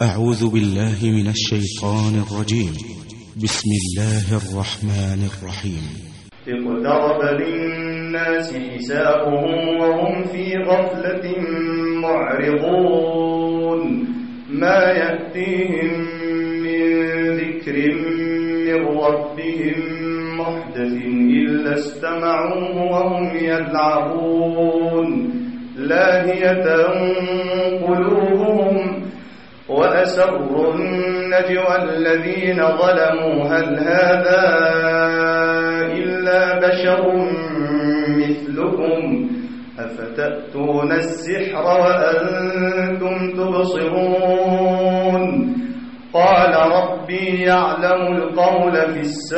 أعوذ بالله من الشيطان الرجيم. بسم الله الرحمن الرحيم. اقترب للناس حسابهم وهم في غفلة معرضون ما يأتيهم من ذكر من ربهم محدث إلا استمعوه وهم يلعبون لاهية قلوبهم وأسروا النجوى الذين ظلموا هل هذا إلا بشر مثلكم أفتأتون السحر وأنتم تبصرون قال ربي يعلم القول في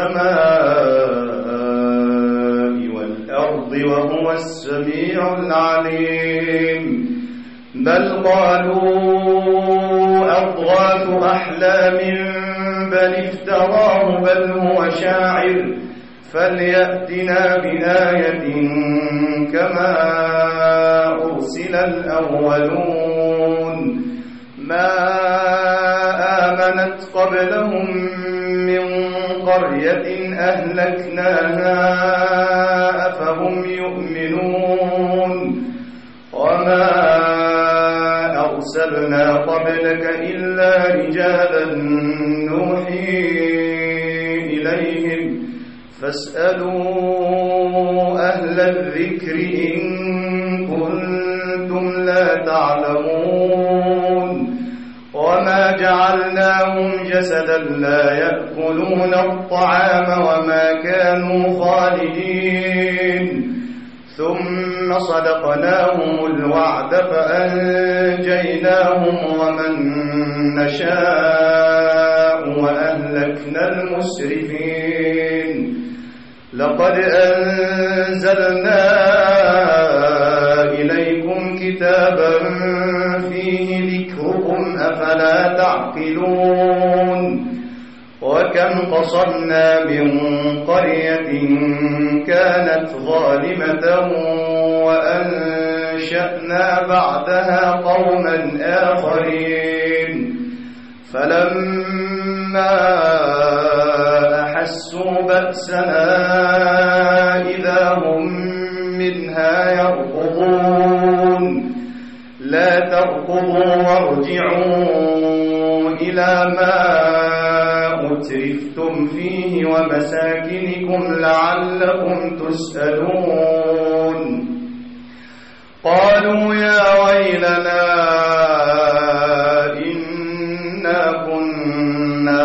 السماء والأرض وهو السميع العليم بل قالوا أضغاث أحلام بل افتراه بل هو شاعر فليأتنا بآية كما أرسل الأولون ما آمنت قبلهم من قرية أهلكناها أفهم يؤمنون وما أرسلنا قبلك إلا رجالا نوحي إليهم فاسألوا أهل الذكر إن كنتم لا تعلمون وما جعلناهم جسدا لا يأكلون الطعام وما كانوا خالدين ثم صدقناهم الوعد فأنجيناهم ومن نشاء وأهلكنا المسرفين لقد أنزلنا إليكم كتابا فيه ذكركم أفلا تعقلون وكم قصرنا من قرية كانت ظالمة وأنشأنا بعدها قوما آخرين فلما أحسوا بأسنا إذا هم منها يركضون لا تركضوا وارجعوا إلى ما أترفتم فيه ومساكنكم لعلكم تسألون قالوا يا ويلنا إنا كنا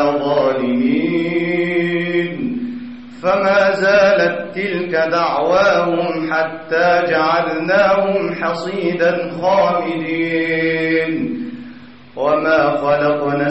ظالمين فما زالت تلك دعواهم حتى جعلناهم حصيدا خامدين وما خلقنا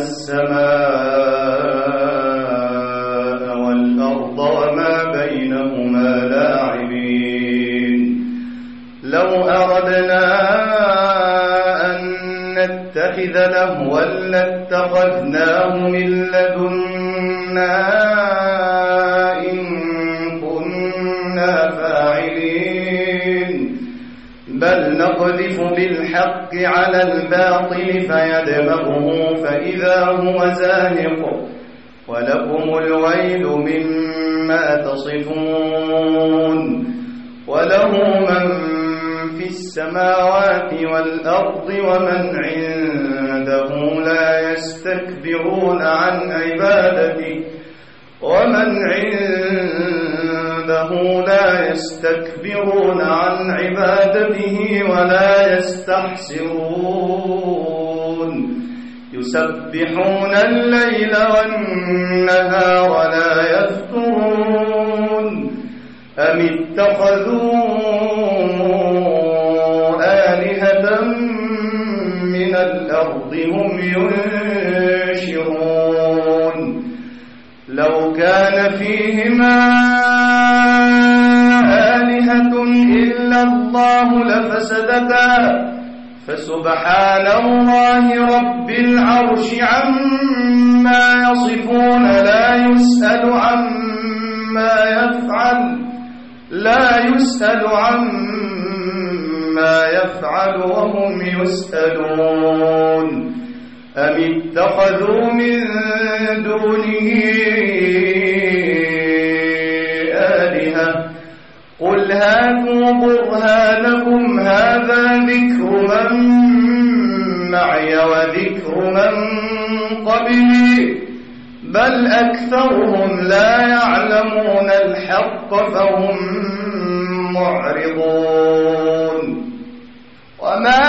السماء والأرض وما بينهما لاعبين لو أردنا أن نتخذ لهوا لاتخذناه من لدنا إن كنا فاعلين بل نقذف بالحق على الباطل فيدمغه فإذا هو زاهق ولكم الويل مما تصفون وله من في السماوات والأرض ومن عنده لا يستكبرون عن عبادته ولا يستحسرون يسبحون الليل والنهار لا يفترون أم اتخذوا آلهة من الأرض هم ينشرون لو كان فيهما آلهة إلا الله لفسدتا فسبحان الله رب العرش عما يصفون لا يسأل عما يفعل وهم يسألون أم اتخذوا من دونه آلهة قل هاتوا برهانكم هذا ذكر من معي وذكر من قبلي بل أكثرهم لا يعلمون الحق فهم معرضون وما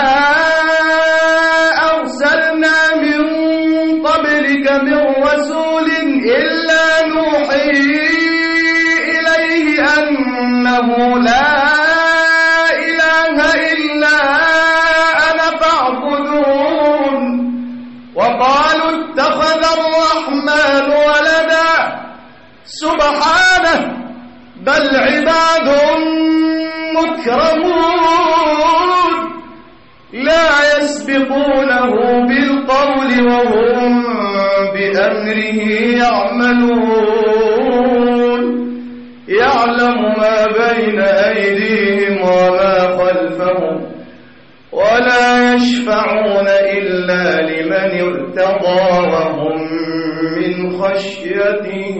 أرسلنا من قبلك من رسول إلا نوحي إليه أنه لا إله إلا أنا فاعبدون وقالوا اتخذ الرحمن ولدا سبحانه بل عباد مكرمون لا يسبقونه بالقول وهم بأمره يعملون يعلم ما بين أيديهم وما خلفهم ولا يشفعون إلا لمن ارتضى وهم من خشيته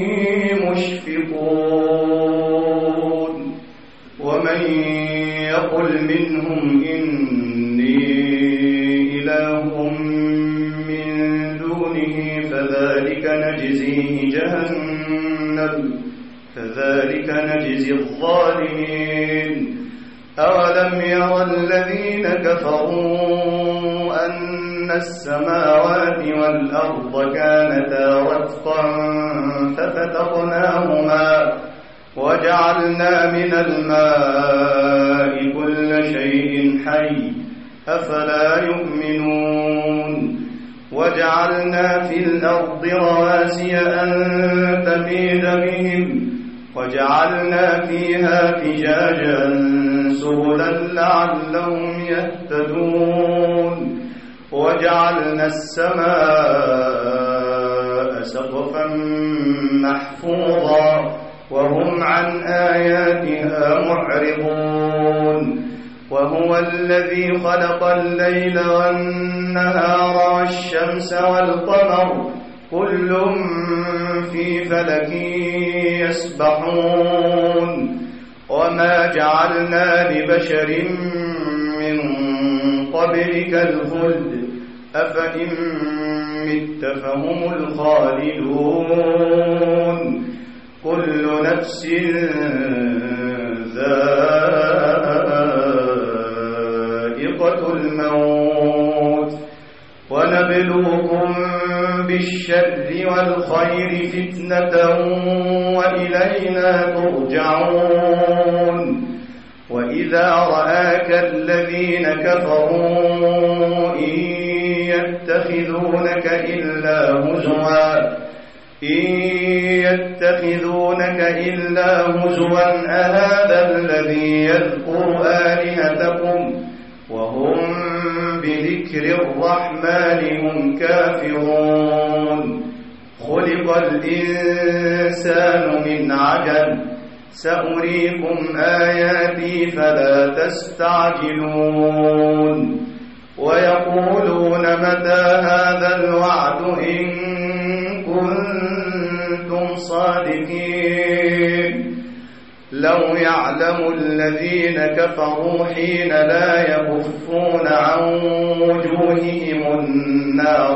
مشفقون ومن يقل منهم إني إله من دونه فذلك نجزيه جهنم كذلك نجزي الظالمين أولم يرى الذين كفروا أن السماوات والأرض كانتا رتقا ففتقناهما وجعلنا من الماء كل شيء حي أفلا يؤمنون وجعلنا في الأرض رواسي أن تميد بهم وجعلنا فيها فجاجا سبلا لعلهم يهتدون وجعلنا السماء سقفا محفوظا وهم عن آياتها معرضون وهو الذي خلق الليل والنهار والشمس والقمر كل في فلك يسبحون وما جعلنا لبشر من قبلك الخلد أفإن مت فهم الخالدون كل نفس ذائقة الموت ونبلوكم بالشر والخير فتنة وإلينا ترجعون وإذا رآك الذين كفروا إن يتخذونك إلا هزوا أهذا الذي يذكر آلهتكم وهم بذكر الرحمن هم كافرون خلق الإنسان من عجل سأريكم آياتي فلا تستعجلون ويقولون متى هذا الوعد إن كنتم صادقين لو يعلم الذين كفروا حين لا يكفون عن وجوههم النار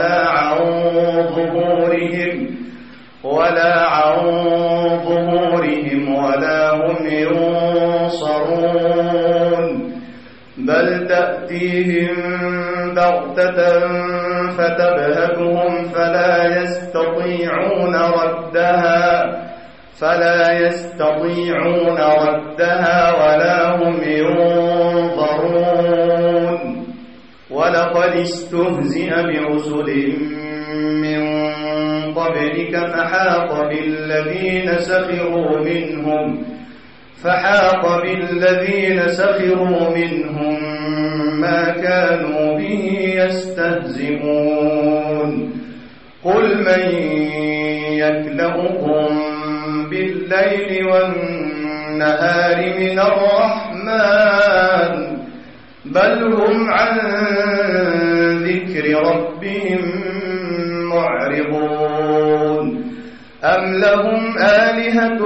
ولا عن ظهورهم ولا هم ينصرون بل تأتيهم بغتة فتبهتهم فلا يستطيعون ردها ولا هم ينظرون ولقد استهزئ برسل من قبلك فحاق بالذين سخروا منهم ما كانوا به يستهزئون قل من يكلؤكم بالليل والنهار من الرحمن بل هم عن ذكر ربهم معرضون أم لهم آلهة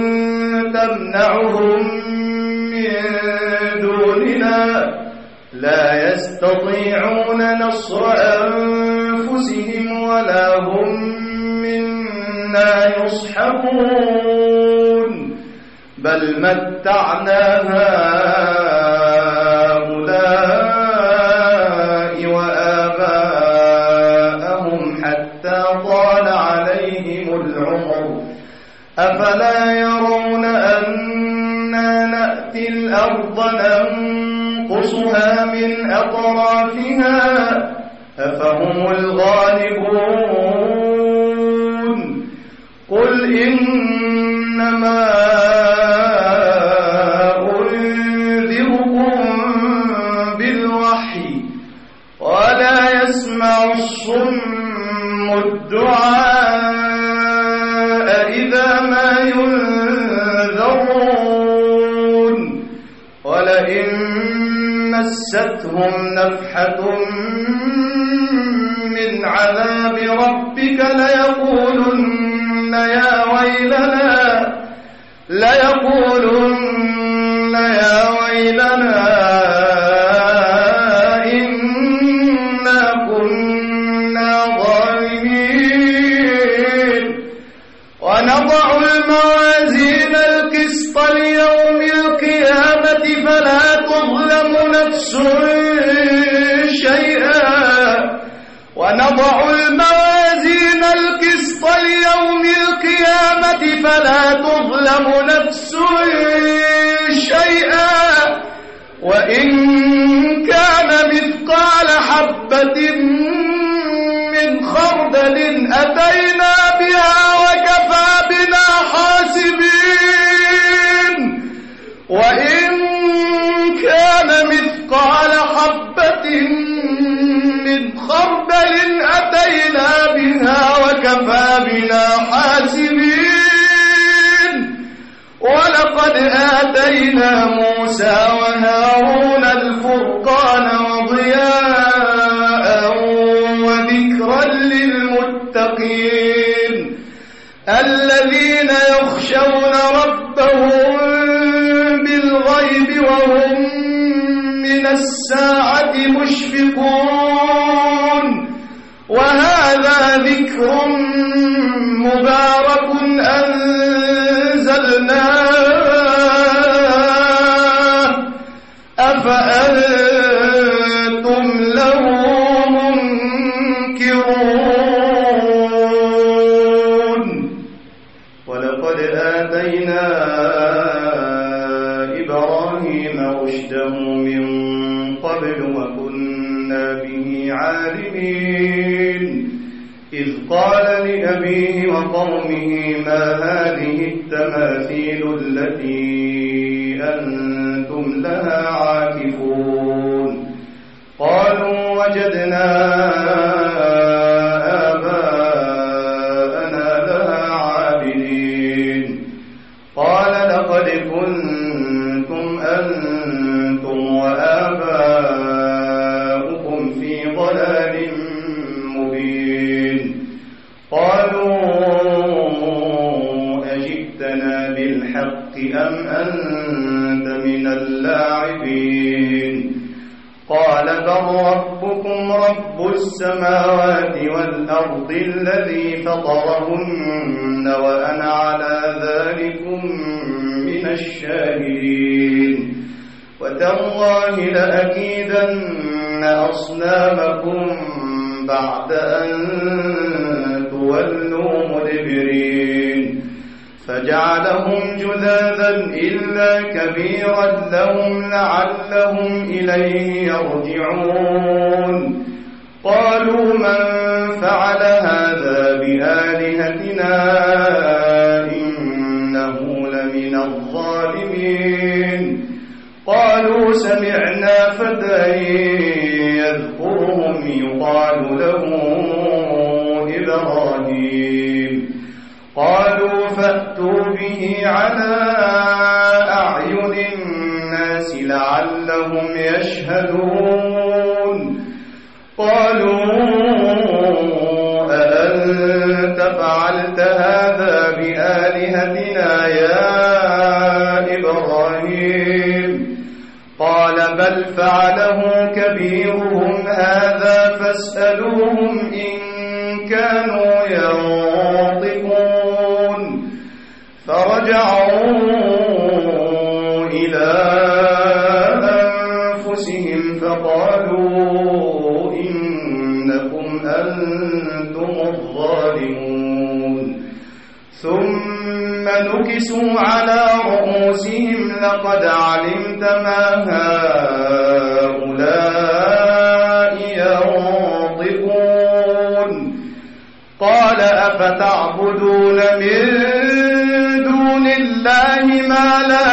تمنعهم من دوننا لا يستطيعون نصر أنفسهم ولا هم منا يصحبون بل متعنا هؤلاء وآباءهم حتى طال عليهم العمر أفلا يرون أنا نأتي الأرض ننقصها من أطرافها أفهم الغالبون قل إنما أنذركم بالوحي ولا يسمع الصم الدعاء إذا ما ينذرون ولئن مستهم نفحة من عذاب ربك ليقولن يا ويلنا إنا كنا ظالمين ونضع الموازين القسط ليوم القيامة فلا تظلم نفس شيئا وإن كان مثقال حبة من خردل أتينا بها وكفى بنا حاسبين وإن كان مثقال حبة من خردل أتينا بها وكفى بنا حاسبين ولقد آتينا موسى وهارون الفرقان وضياء وذكرا للمتقين الذين يخشون ربهم بالغيب وهم من الساعة مشفقون وهذا ذكر مبارك أنزلناه أفأنتم له منكرون ولقد آتينا إبراهيم رشده من قبل وكنا به عالمين إذ قال لأبيه وقومه ما هذه التماثيل التي أنتم لها عاكفون قالوا وجدنا آباءنا لها عابدين قال لقد كنتم أنتم وآباؤكم في ضلال مبين قالوا أجئتنا بالحق أم أنت من اللاعبين قال بل ربكم رب السماوات والأرض الذي فطرهن وأنا على ذلكم من الشاهدين وتالله لأكيدن أصنامكم بعد أن تولوا مدبرين فجعلهم جذاذا إلا كبيرا لهم لعلهم إليه يرجعون قالوا من فعل هذا بآلهتنا إنه لمن الظالمين قالوا سمعنا فتى يذكرهم يقال له إبراهيم قالوا فأتوا به على أعين الناس لعلهم يشهدون قالوا أأنت فعلت هذا بآلهتنا يا إبراهيم قال بل فعله كبيرهم هذا فاسألوهم إن كانوا ينطقون فرجعوا إلى أنفسهم فقالوا إنكم أنتم الظالمون ثم نكسوا على رؤوسهم لقد علمت ما هؤلاء ينطقون قال أفتعبدون من دون الله ما لا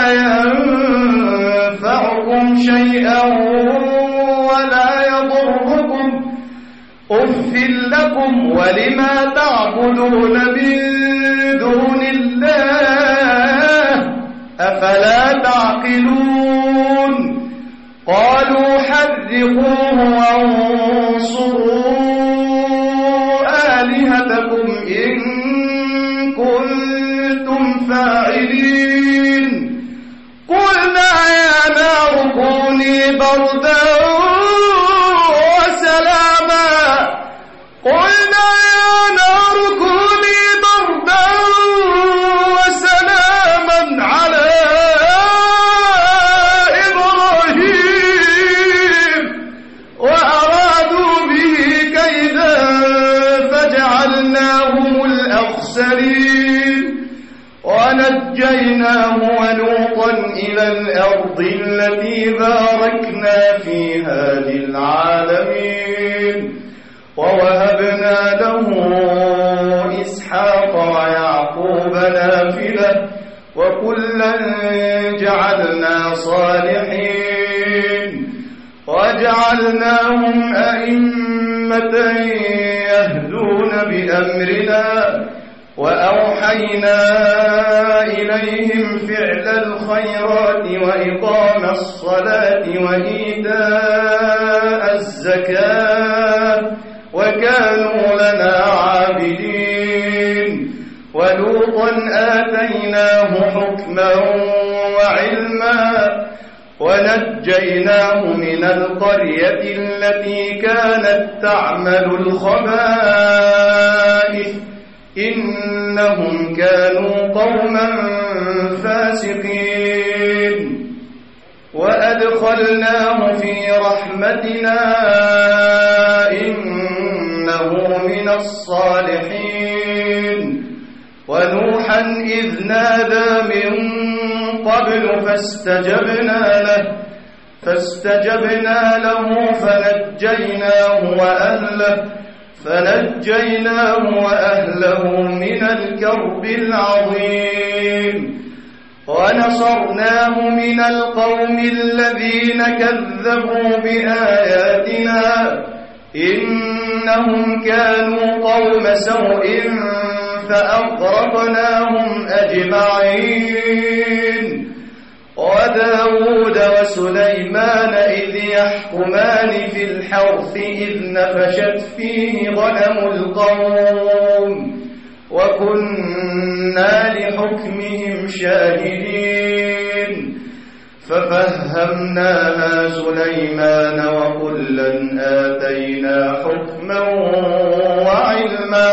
ينفعكم شيئا ولا يضركم أف لكم ولما تعبدون من دون الله أفلا تعقلون قالوا حرقوه وانصروا آلهتكم إن كنتم فاعلين قلنا يا نار كوني بردا وسلاما قلنا يا نار كوني بردا وسلاما على إبراهيم وأرادوا به كيدا فجعلناهم الأخسرين ونجيناه ولوطا إلى الأرض التي باركنا فيها للعالمين ووهبنا له إسحاق ويعقوب نافلة وكلا جعلنا صالحين وجعلناهم أئمة يهدون بأمرنا وأوحينا إليهم فعل الخيرات وإقام الصلاة وإيتاء الزكاة وكانوا لنا عابدين ولوطا آتيناه حكما وعلما ونجيناه من القرية التي كانت تعمل الخبائث إنهم كانوا قوما فاسقين وأدخلناه في رحمتنا إنه من الصالحين ونوحا إذ نادى من قبل فاستجبنا له فنجيناه وأهله من الكرب العظيم ونصرناه من القوم الذين كذبوا بآياتنا إنهم كانوا قوم سوء فأغرقناهم أجمعين وداود وسليمان إذ يحكمان في الحرث إذ نفشت فيه غنم القوم وكنا لحكمهم شاهدين ففهمناها سليمان وكلا آتينا حكما وعلما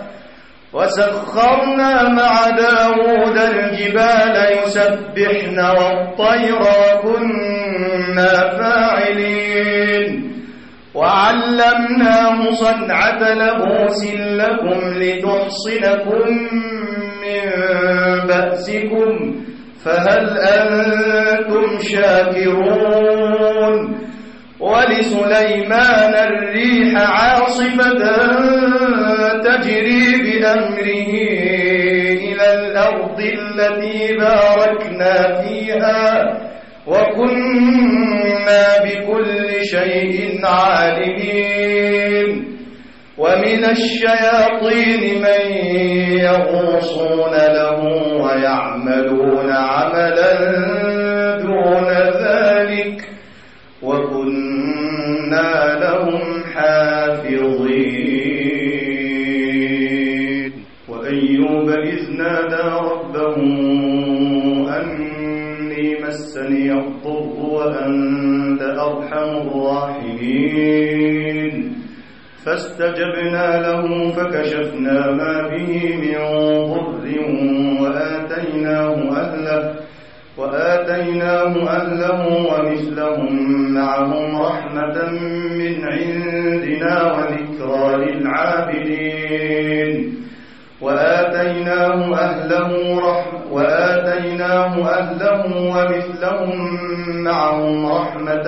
وسخرنا مع داود الجبال يسبحن والطير وكنا فاعلين وعلمناه صنعة لبوس لكم لتحصنكم من بأسكم فهل أنتم شاكرون ولسليمان الريح عاصفة تجري بأمره إلى الأرض التي باركنا فيها وكنا بكل شيء عالمين ومن الشياطين من يغوصون له ويعملون عملا دون ذلك وكنا لهم حافظين العابدين فاستجبنا له فكشفنا ما به من ضر وآتيناه أهله ومثلهم معهم رحمة من عندنا وذكرى للعابدين وآتيناه أهله ومثلهم معهم رحمة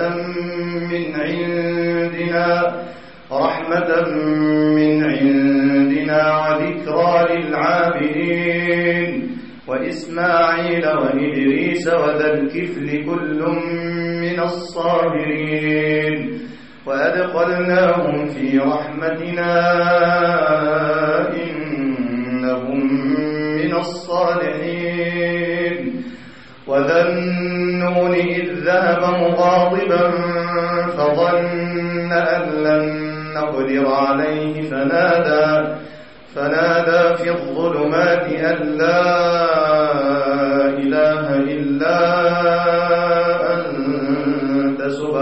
من عندنا وذكرى للعابدين وإسماعيل وإدريس وذا الكفل كل من الصابرين وأدخلناهم في رحمتنا إنهم من الصالحين وذا النون إذ ذهب مغاضبا فظن أن لن نقدر عليه فنادى في الظلمات أن لا إله إلا أنت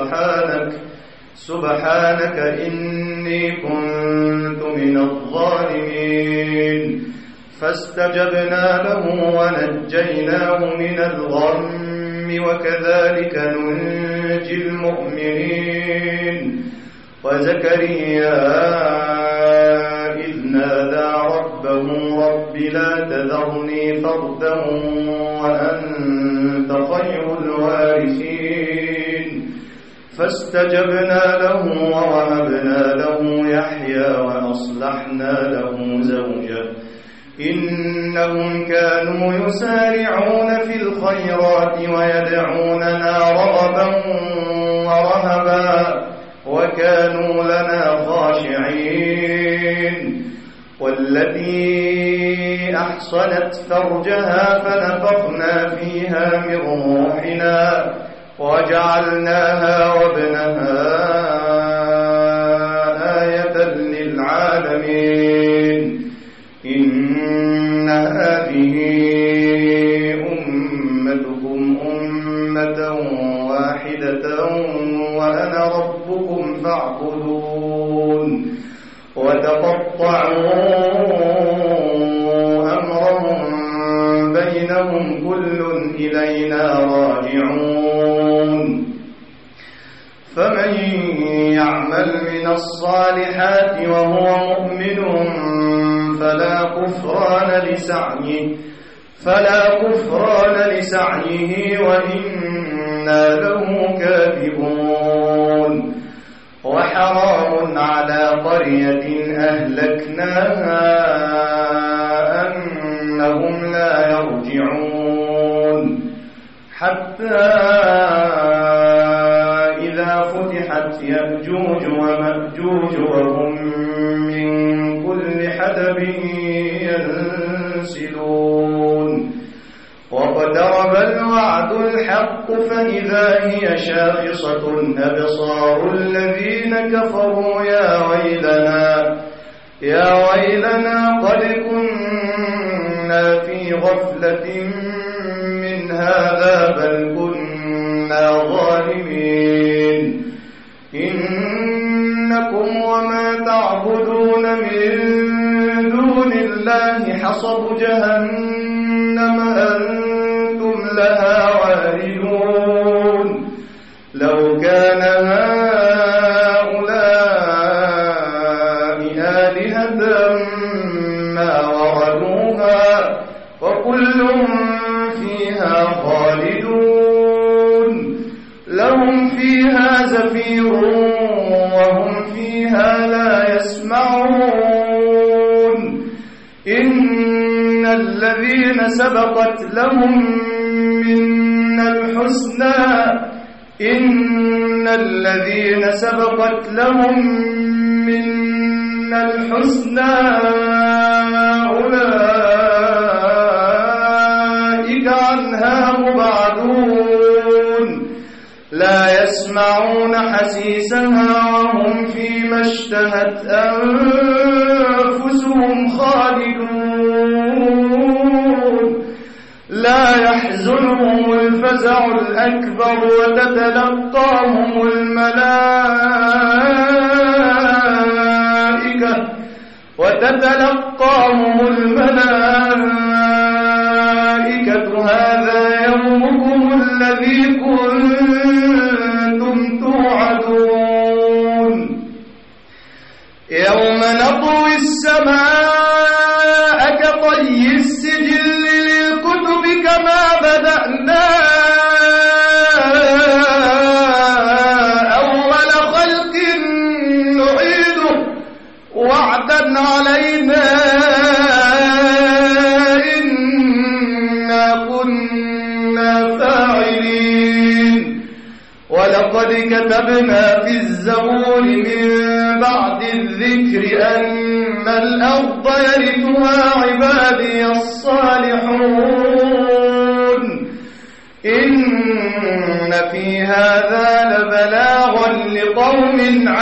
سبحانك إني كنت من الظالمين فاستجبنا له ونجيناه من الغم وكذلك ننجي المؤمنين وزكريا إذ نادى ربه رب لا تذرني فردا وأنت خير الوارثين فاستجبنا له ووهبنا له يحيى وأصلحنا له زوجه إنهم كانوا يسارعون في الخيرات ويدعوننا رغبا ورهبا وكانوا لنا خاشعين والتي أحصنت فرجها فنفخنا فيها من روحنا وجعلناها وابنها آية للعالمين إن هذه أمتكم أمة واحدة وأنا ربكم فاعبدون وتقطعوا أمرهم بينهم كل إلينا راجعون فمن يعمل من الصالحات وهو مؤمن فلا كفران لسعيه وإنا له كاتبون وحرام على قرية أهلكناها أنهم لا يرجعون حتى إذا فتحت يأجوج ومأجوج وهم من كل حدب ينسلون واقترب الوعد الحق فإذا هي شاخصة أبصار الذين كفروا يا ويلنا قد كنا في غفلة من هذا بل كنا ظالمين إنكم وما تعبدون من دون الله حصب جهنم أنتم لها واردون لو كان هؤلاء آلهة ما وردوها وكل فيها خالدون لهم فيها زفير وهم فيها لا يسمعون إن الذين سبقت لهم منا الحسنى أولئك عنها مبعدون لا يسمعون حسيسها وهم فيما اشتهت أنفسهم خالدون لا يحزنهم الفزع الأكبر وتتلقاهم الملائكة هذا يومكم الذي كنتم توعدون يوم نطوي السماء كطي السجل للكتب كما بدأنا أول خلق نعيده وعدا علينا إنا كنا فاعلين ولقد كتبنا في الزبور من بعد الذكر أن الأرض يرثها عبادي الصالحون إن في هذا لبلاغا لقوم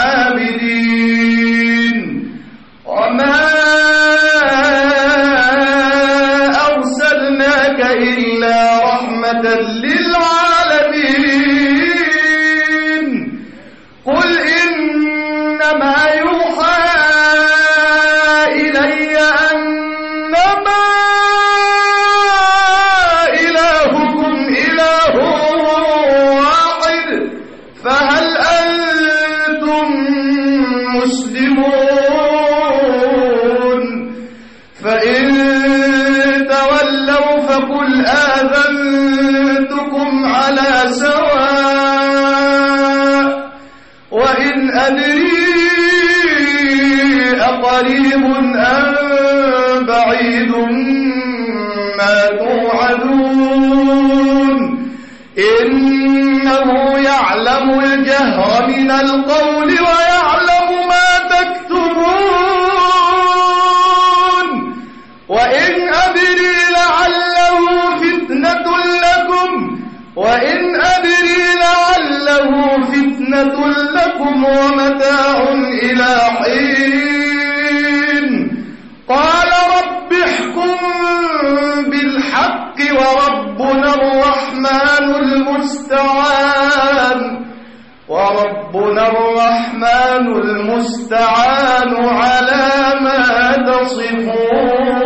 عابدين وما أرسلناك إلا رحمة للعالمين قل إنما يوحى إلي أنما إلهكم إله واحد فهل أنتم مسلمون فإن تولوا فقل آذنتكم على سواء وإن أدري أقريب أم بعيد ما توعدون إنه يعلم الجهر من القول ويعلم ما تكتمون وإن أدري لعله فتنة لكم ومتاع إلى حين قال رب احكم بالحق وربنا الرحمن المستعان على ما تصفون